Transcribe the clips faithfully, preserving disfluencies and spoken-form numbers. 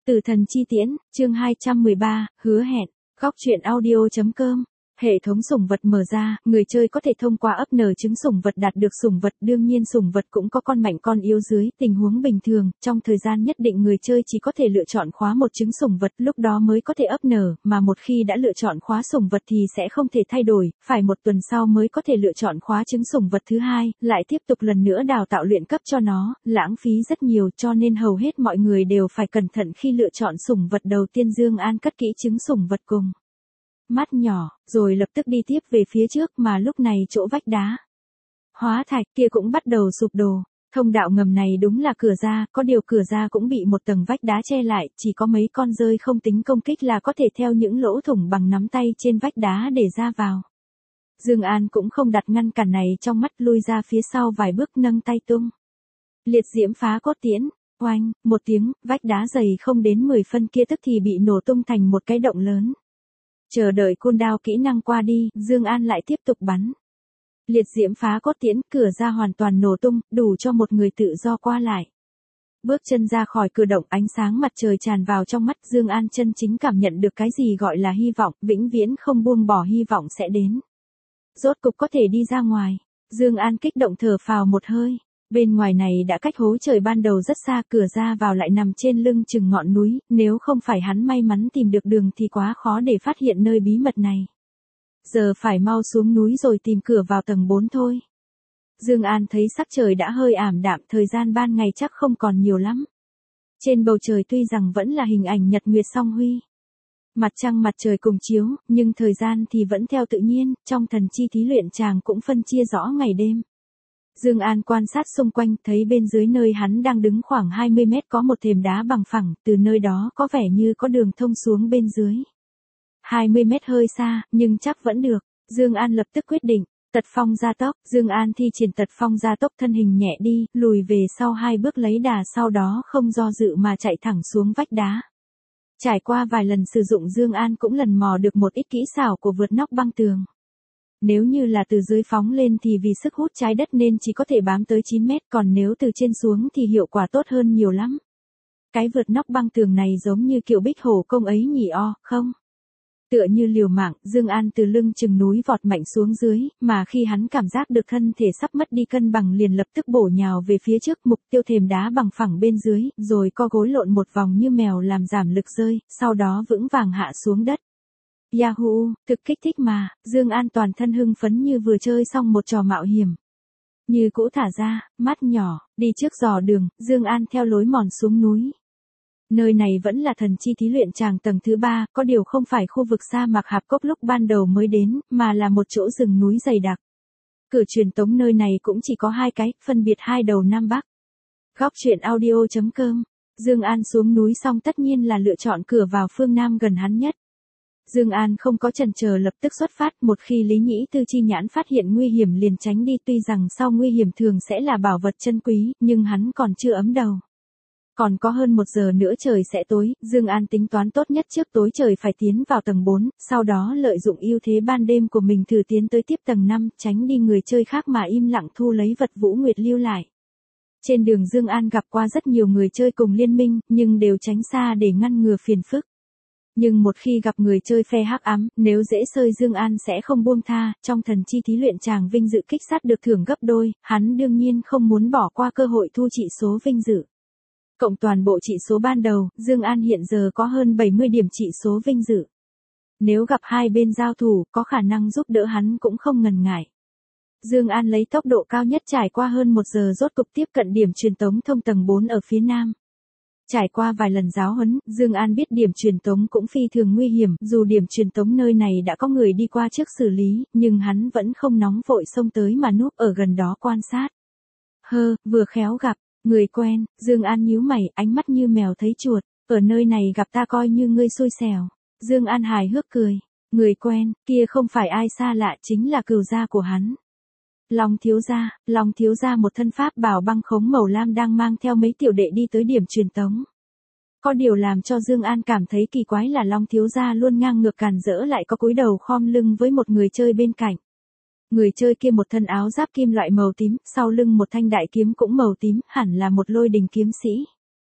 Tử thần chi tiễn, chương hai trăm mười ba, hứa hẹn, góc truyện audio chấm com. Hệ thống sủng vật mở ra, người chơi có thể thông qua ấp nở trứng sủng vật đạt được sủng vật, đương nhiên sủng vật cũng có con mạnh con yếu dưới tình huống bình thường, trong thời gian nhất định người chơi chỉ có thể lựa chọn khóa một trứng sủng vật, lúc đó mới có thể ấp nở, mà một khi đã lựa chọn khóa sủng vật thì sẽ không thể thay đổi, phải một tuần sau mới có thể lựa chọn khóa trứng sủng vật thứ hai, lại tiếp tục lần nữa đào tạo luyện cấp cho nó, lãng phí rất nhiều, cho nên hầu hết mọi người đều phải cẩn thận khi lựa chọn sủng vật. Đầu tiên Dương An cất kỹ trứng sủng vật cùng mắt nhỏ, rồi lập tức đi tiếp về phía trước, mà lúc này chỗ vách đá hóa thạch kia cũng bắt đầu sụp đổ. Thông đạo ngầm này đúng là cửa ra, có điều cửa ra cũng bị một tầng vách đá che lại, chỉ có mấy con rơi không tính công kích là có thể theo những lỗ thủng bằng nắm tay trên vách đá để ra vào. Dương An cũng không đặt ngăn cản này trong mắt, lui ra phía sau vài bước, nâng tay tung liệt diễm phá cốt tiễn. Oanh, một tiếng, vách đá dày không đến mười phân kia tức thì bị nổ tung thành một cái động lớn. Chờ đợi cooldown kỹ năng qua đi, Dương An lại tiếp tục bắn. Liệt diễm phá cốt tiễn, cửa ra hoàn toàn nổ tung, đủ cho một người tự do qua lại. Bước chân ra khỏi cửa động, ánh sáng mặt trời tràn vào trong mắt, Dương An chân chính cảm nhận được cái gì gọi là hy vọng, vĩnh viễn không buông bỏ hy vọng sẽ đến. Rốt cục có thể đi ra ngoài. Dương An kích động thở phào một hơi. Bên ngoài này đã cách hố trời ban đầu rất xa, cửa ra vào lại nằm trên lưng chừng ngọn núi, nếu không phải hắn may mắn tìm được đường thì quá khó để phát hiện nơi bí mật này. Giờ phải mau xuống núi rồi tìm cửa vào tầng bốn thôi. Dương An thấy sắc trời đã hơi ảm đạm, thời gian ban ngày chắc không còn nhiều lắm. Trên bầu trời tuy rằng vẫn là hình ảnh nhật nguyệt song huy, mặt trăng mặt trời cùng chiếu, nhưng thời gian thì vẫn theo tự nhiên, trong thần chi thí luyện chàng cũng phân chia rõ ngày đêm. Dương An quan sát xung quanh, thấy bên dưới nơi hắn đang đứng khoảng hai mươi mét có một thềm đá bằng phẳng, từ nơi đó có vẻ như có đường thông xuống bên dưới. hai mươi mét hơi xa, nhưng chắc vẫn được. Dương An lập tức quyết định, tật phong gia tốc. Dương An thi triển tật phong gia tốc, thân hình nhẹ đi, lùi về sau hai bước lấy đà, sau đó không do dự mà chạy thẳng xuống vách đá. Trải qua vài lần sử dụng, Dương An cũng lần mò được một ít kỹ xảo của vượt nóc băng tường. Nếu như là từ dưới phóng lên thì vì sức hút trái đất nên chỉ có thể bám tới chín mét, còn nếu từ trên xuống thì hiệu quả tốt hơn nhiều lắm. Cái vượt nóc băng tường này giống như kiểu Bích Hổ công ấy nhỉ o, không? Tựa như liều mạng, Dương An từ lưng chừng núi vọt mạnh xuống dưới, mà khi hắn cảm giác được thân thể sắp mất đi cân bằng liền lập tức bổ nhào về phía trước, mục tiêu thềm đá bằng phẳng bên dưới, rồi co gối lộn một vòng như mèo làm giảm lực rơi, sau đó vững vàng hạ xuống đất. Yahoo, thực kích thích mà, Dương An toàn thân hưng phấn như vừa chơi xong một trò mạo hiểm. Như cũ thả ra, mắt nhỏ, đi trước dò đường, Dương An theo lối mòn xuống núi. Nơi này vẫn là thần chi thí luyện tràng tầng thứ ba, có điều không phải khu vực sa mạc hạp cốc lúc ban đầu mới đến, mà là một chỗ rừng núi dày đặc. Cửa truyền tống nơi này cũng chỉ có hai cái, phân biệt hai đầu nam bắc. Góc truyện audio chấm com. Dương An xuống núi xong tất nhiên là lựa chọn cửa vào phương nam gần hắn nhất. Dương An không có chần chờ lập tức xuất phát, một khi Lý Nhĩ Tư chi nhãn phát hiện nguy hiểm liền tránh đi, tuy rằng sau nguy hiểm thường sẽ là bảo vật chân quý, nhưng hắn còn chưa ấm đầu. Còn có hơn một giờ nữa trời sẽ tối, Dương An tính toán tốt nhất trước tối trời phải tiến vào tầng bốn, sau đó lợi dụng ưu thế ban đêm của mình thử tiến tới tiếp tầng năm, tránh đi người chơi khác mà im lặng thu lấy vật Vũ Nguyệt lưu lại. Trên đường Dương An gặp qua rất nhiều người chơi cùng liên minh, nhưng đều tránh xa để ngăn ngừa phiền phức. Nhưng một khi gặp người chơi phe hắc ám, nếu dễ sơi Dương An sẽ không buông tha, trong thần chi thí luyện chàng vinh dự kích sát được thưởng gấp đôi, hắn đương nhiên không muốn bỏ qua cơ hội thu trị số vinh dự. Cộng toàn bộ trị số ban đầu, Dương An hiện giờ có hơn bảy mươi điểm trị số vinh dự. Nếu gặp hai bên giao thủ, có khả năng giúp đỡ hắn cũng không ngần ngại. Dương An lấy tốc độ cao nhất trải qua hơn một giờ rốt cục tiếp cận điểm truyền tống thông tầng bốn ở phía nam. Trải qua vài lần giáo huấn, Dương An biết điểm truyền tống cũng phi thường nguy hiểm, dù điểm truyền tống nơi này đã có người đi qua trước xử lý, nhưng hắn vẫn không nóng vội xông tới mà núp ở gần đó quan sát. Hơ, vừa khéo gặp người quen, Dương An nhíu mày, ánh mắt như mèo thấy chuột, ở nơi này gặp ta coi như ngươi xui xẻo. Dương An hài hước cười, người quen, kia không phải ai xa lạ, chính là cừu gia của hắn. Long thiếu gia, Long thiếu gia một thân pháp bảo băng khống màu lam đang mang theo mấy tiểu đệ đi tới điểm truyền tống. Có điều làm cho Dương An cảm thấy kỳ quái là Long thiếu gia luôn ngang ngược càn rỡ lại có cúi đầu khom lưng với một người chơi bên cạnh. Người chơi kia một thân áo giáp kim loại màu tím, sau lưng một thanh đại kiếm cũng màu tím, hẳn là một lôi đình kiếm sĩ.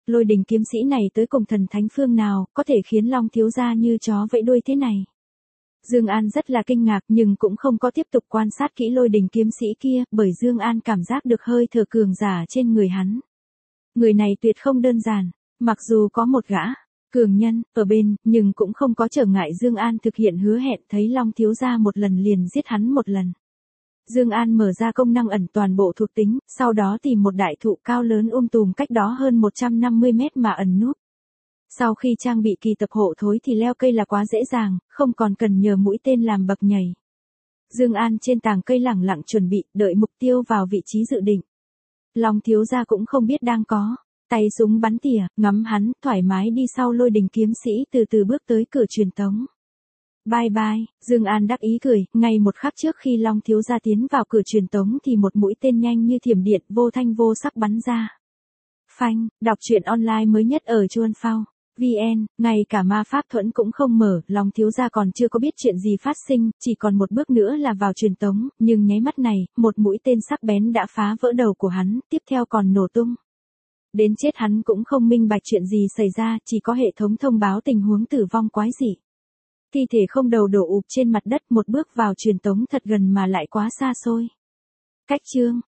lôi đình kiếm sĩ này tới cùng thần thánh phương nào, có thể khiến Long thiếu gia như chó vẫy đuôi thế này. Dương An rất là kinh ngạc nhưng cũng không có tiếp tục quan sát kỹ lôi đình kiếm sĩ kia, bởi Dương An cảm giác được hơi thở cường giả trên người hắn. Người này tuyệt không đơn giản, mặc dù có một gã cường nhân ở bên, nhưng cũng không có trở ngại Dương An thực hiện hứa hẹn thấy Long thiếu gia một lần liền giết hắn một lần. Dương An mở ra công năng ẩn toàn bộ thuộc tính, sau đó tìm một đại thụ cao lớn um tùm cách đó hơn một trăm năm mươi mét mà ẩn núp. Sau khi trang bị kỳ tập hộ thối thì leo cây là quá dễ dàng, không còn cần nhờ mũi tên làm bậc nhảy. Dương An trên tàng cây lẳng lặng chuẩn bị, đợi mục tiêu vào vị trí dự định. Long thiếu gia cũng không biết đang có tay súng bắn tỉa, ngắm hắn, thoải mái đi sau lôi đình kiếm sĩ từ từ bước tới cửa truyền tống. Bye bye, Dương An đắc ý cười, ngay một khắc trước khi Long thiếu gia tiến vào cửa truyền tống thì một mũi tên nhanh như thiểm điện vô thanh vô sắc bắn ra. Phanh, đọc truyện online mới nhất ở chuan phao chấm vn, ngay cả ma pháp thuẫn cũng không mở, Long thiếu gia còn chưa có biết chuyện gì phát sinh, chỉ còn một bước nữa là vào truyền tống, nhưng nháy mắt này, một mũi tên sắc bén đã phá vỡ đầu của hắn, tiếp theo còn nổ tung. Đến chết hắn cũng không minh bạch chuyện gì xảy ra, chỉ có hệ thống thông báo tình huống tử vong quái dị. Thi thể không đầu đổ ụp trên mặt đất, một bước vào truyền tống thật gần mà lại quá xa xôi. Cách chương